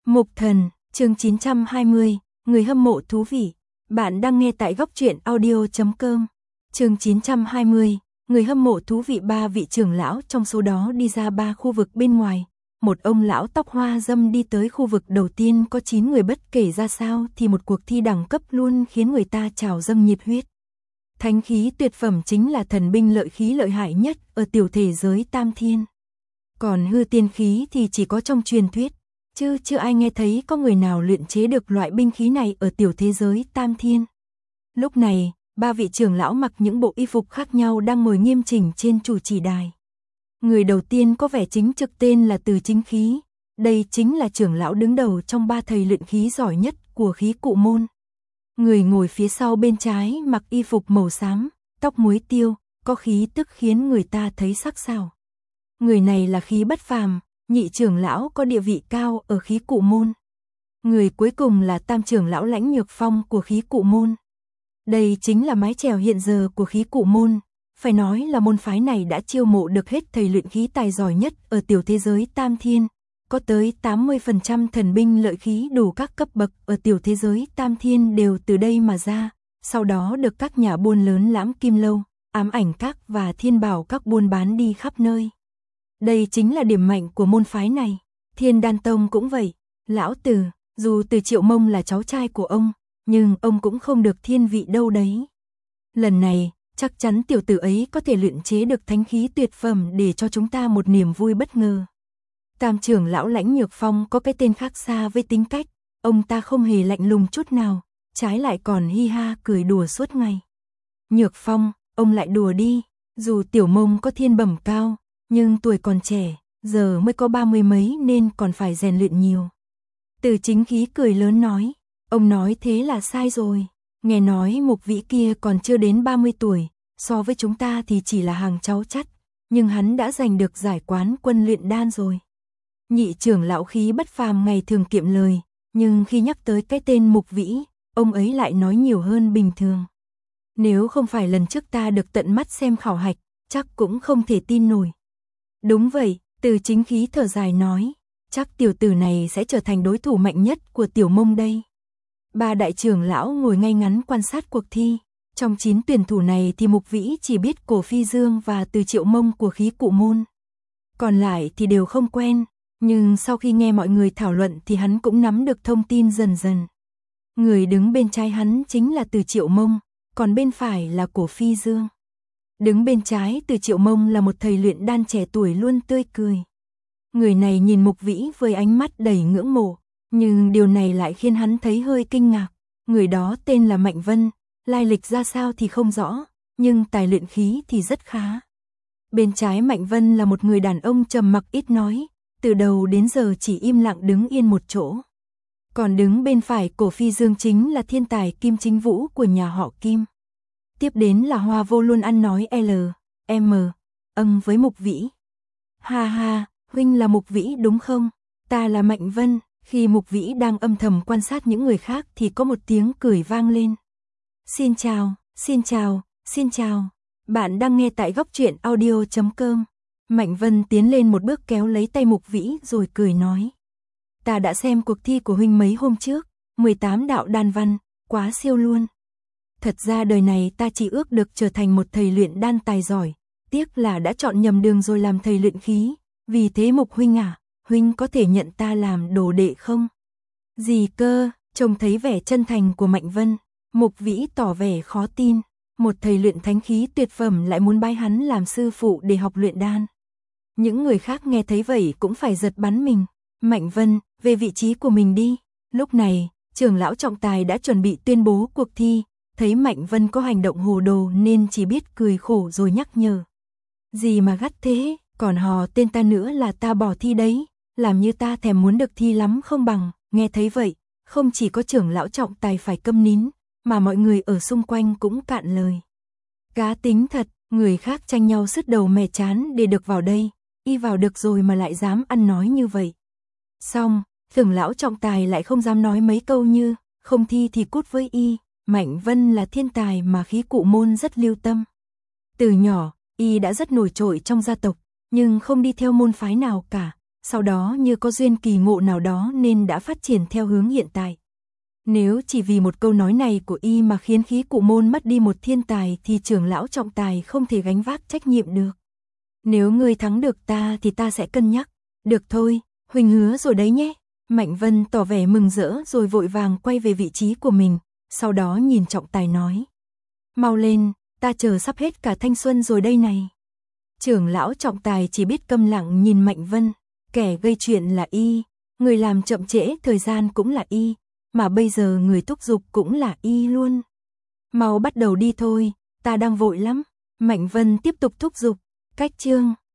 Mục Thần, chương 920, người hâm mộ thú vị. Bạn đang nghe tại góc truyện audio.com. Chương 920, người hâm mộ thú vị. Ba vị trưởng lão trong số đó đi ra ba khu vực bên ngoài. Một ông lão tóc hoa râm đi tới khu vực đầu tiên, có 9 người, bất kể ra sao thì một cuộc thi đẳng cấp luôn khiến người ta trào dâng nhiệt huyết. Thánh khí tuyệt phẩm chính là thần binh lợi khí lợi hại nhất ở tiểu thế giới Tam Thiên. Còn hư tiên khí thì chỉ có trong truyền thuyết, chứ chưa ai nghe thấy có người nào luyện chế được loại binh khí này ở tiểu thế giới Tam Thiên. Lúc này, ba vị trưởng lão mặc những bộ y phục khác nhau đang ngồi nghiêm chỉnh trên chủ chỉ đài. Người đầu tiên có vẻ chính trực tên là Từ Chính Khí. Đây chính là trưởng lão đứng đầu trong ba thầy luyện khí giỏi nhất của khí cụ môn. Người ngồi phía sau bên trái mặc y phục màu xám, tóc muối tiêu, có khí tức khiến người ta thấy sắc sảo. Người này là Khí Bất Phàm, nhị trưởng lão có địa vị cao ở khí cụ môn. Người cuối cùng là tam trưởng lão Lãnh Nhược Phong của khí cụ môn. Đây chính là mái chèo hiện giờ của khí cụ môn. Phải nói là môn phái này đã chiêu mộ được hết thầy luyện khí tài giỏi nhất ở tiểu thế giới Tam Thiên. Có tới 80% thần binh lợi khí đủ các cấp bậc ở tiểu thế giới Tam Thiên đều từ đây mà ra. Sau đó được các nhà buôn lớn Lãm Kim Lâu, Ám Ảnh Các và Thiên Bảo Các buôn bán đi khắp nơi. Đây chính là điểm mạnh của môn phái này. Thiên Đan Tông cũng vậy. Lão Từ, dù Từ Triệu Mông là cháu trai của ông, nhưng ông cũng không được thiên vị đâu đấy. Lần này, chắc chắn tiểu tử ấy có thể luyện chế được thánh khí tuyệt phẩm để cho chúng ta một niềm vui bất ngờ. Tam trưởng lão Lãnh Nhược Phong có cái tên khác xa với tính cách, ông ta không hề lạnh lùng chút nào, trái lại còn hi ha cười đùa suốt ngày. Nhược Phong, ông lại đùa đi, dù Tiểu Mông có thiên bẩm cao, nhưng tuổi còn trẻ, giờ mới có 30 mấy nên còn phải rèn luyện nhiều. Từ Chính Khí cười lớn nói, ông nói thế là sai rồi, nghe nói Mục Vĩ kia còn chưa đến 30 tuổi, so với chúng ta thì chỉ là hàng cháu chắt, nhưng hắn đã giành được giải quán quân luyện đan rồi. Nhị trưởng lão Khí Bất Phàm ngày thường kiệm lời, nhưng khi nhắc tới cái tên Mục Vĩ, ông ấy lại nói nhiều hơn bình thường. Nếu không phải lần trước ta được tận mắt xem khảo hạch, chắc cũng không thể tin nổi. Đúng vậy, Từ Chính Khí thở dài nói, chắc tiểu tử này sẽ trở thành đối thủ mạnh nhất của Tiểu Mông đây. Ba đại trưởng lão ngồi ngay ngắn quan sát cuộc thi. Trong 9 tuyển thủ này thì Mục Vĩ chỉ biết Cổ Phi Dương và Từ Triệu Mông của khí cụ môn. Còn lại thì đều không quen, nhưng sau khi nghe mọi người thảo luận thì hắn cũng nắm được thông tin dần dần. Người đứng bên trái hắn chính là Từ Triệu Mông, còn bên phải là Cổ Phi Dương. Đứng bên trái Từ Triệu Mông là một thầy luyện đan trẻ tuổi luôn tươi cười. Người này nhìn Mục Vĩ với ánh mắt đầy ngưỡng mộ, nhưng điều này lại khiến hắn thấy hơi kinh ngạc. Người đó tên là Mạnh Vân, lai lịch ra sao thì không rõ, nhưng tài luyện khí thì rất khá. Bên trái Mạnh Vân là một người đàn ông trầm mặc ít nói, từ đầu đến giờ chỉ im lặng đứng yên một chỗ. Còn đứng bên phải Cổ Phi Dương chính là thiên tài Kim Chính Vũ của nhà họ Kim. Tiếp đến là Hoa Vô luôn ăn nói M, với Mục Vĩ. Ha ha, huynh là Mục Vĩ đúng không? Ta là Mạnh Vân. Khi Mục Vĩ đang âm thầm quan sát những người khác thì có một tiếng cười vang lên. Xin chào, xin chào, xin chào. Bạn đang nghe tại góc truyện audio.com. Mạnh Vân tiến lên một bước kéo lấy tay Mục Vĩ rồi cười nói. Ta đã xem cuộc thi của huynh mấy hôm trước, 18 đạo đan văn, quá siêu luôn. Thật ra đời này ta chỉ ước được trở thành một thầy luyện đan tài giỏi, tiếc là đã chọn nhầm đường rồi làm thầy luyện khí, vì thế Mục huynh à, huynh có thể nhận ta làm đồ đệ không? Gì cơ? Trông thấy vẻ chân thành của Mạnh Vân, Mục Vĩ tỏ vẻ khó tin, một thầy luyện thánh khí tuyệt phẩm lại muốn bái hắn làm sư phụ để học luyện đan. Những người khác nghe thấy vậy cũng phải giật bắn mình. Mạnh Vân, về vị trí của mình đi. Lúc này, trưởng lão trọng tài đã chuẩn bị tuyên bố cuộc thi, thấy Mạnh Vân có hành động hồ đồ nên chỉ biết cười khổ rồi nhắc nhở. Gì mà gắt thế, còn hò tên ta nữa là ta bỏ thi đấy, làm như ta thèm muốn được thi lắm không bằng. Nghe thấy vậy, không chỉ có trưởng lão trọng tài phải câm nín, mà mọi người ở xung quanh cũng cạn lời. Cá tính thật, người khác tranh nhau sứt đầu mẻ chán để được vào đây, y vào được rồi mà lại dám ăn nói như vậy. Xong, trưởng lão trọng tài lại không dám nói mấy câu như, không thi thì cút với y. Mạnh Vân là thiên tài mà khí cụ môn rất lưu tâm. Từ nhỏ, y đã rất nổi trội trong gia tộc, nhưng không đi theo môn phái nào cả, sau đó như có duyên kỳ ngộ nào đó nên đã phát triển theo hướng hiện tại. Nếu chỉ vì một câu nói này của y mà khiến khí cụ môn mất đi một thiên tài thì trưởng lão trọng tài không thể gánh vác trách nhiệm được. Nếu ngươi thắng được ta thì ta sẽ cân nhắc. Được thôi, Huỳnh hứa rồi đấy nhé. Mạnh Vân tỏ vẻ mừng rỡ rồi vội vàng quay về vị trí của mình, sau đó nhìn trọng tài nói. Mau lên, ta chờ sắp hết cả thanh xuân rồi đây này. Trưởng lão trọng tài chỉ biết câm lặng nhìn Mạnh Vân, kẻ gây chuyện là y, người làm chậm trễ thời gian cũng là y, mà bây giờ người thúc giục cũng là y luôn. Mau bắt đầu đi thôi, ta đang vội lắm. Mạnh Vân tiếp tục thúc giục. Cách chương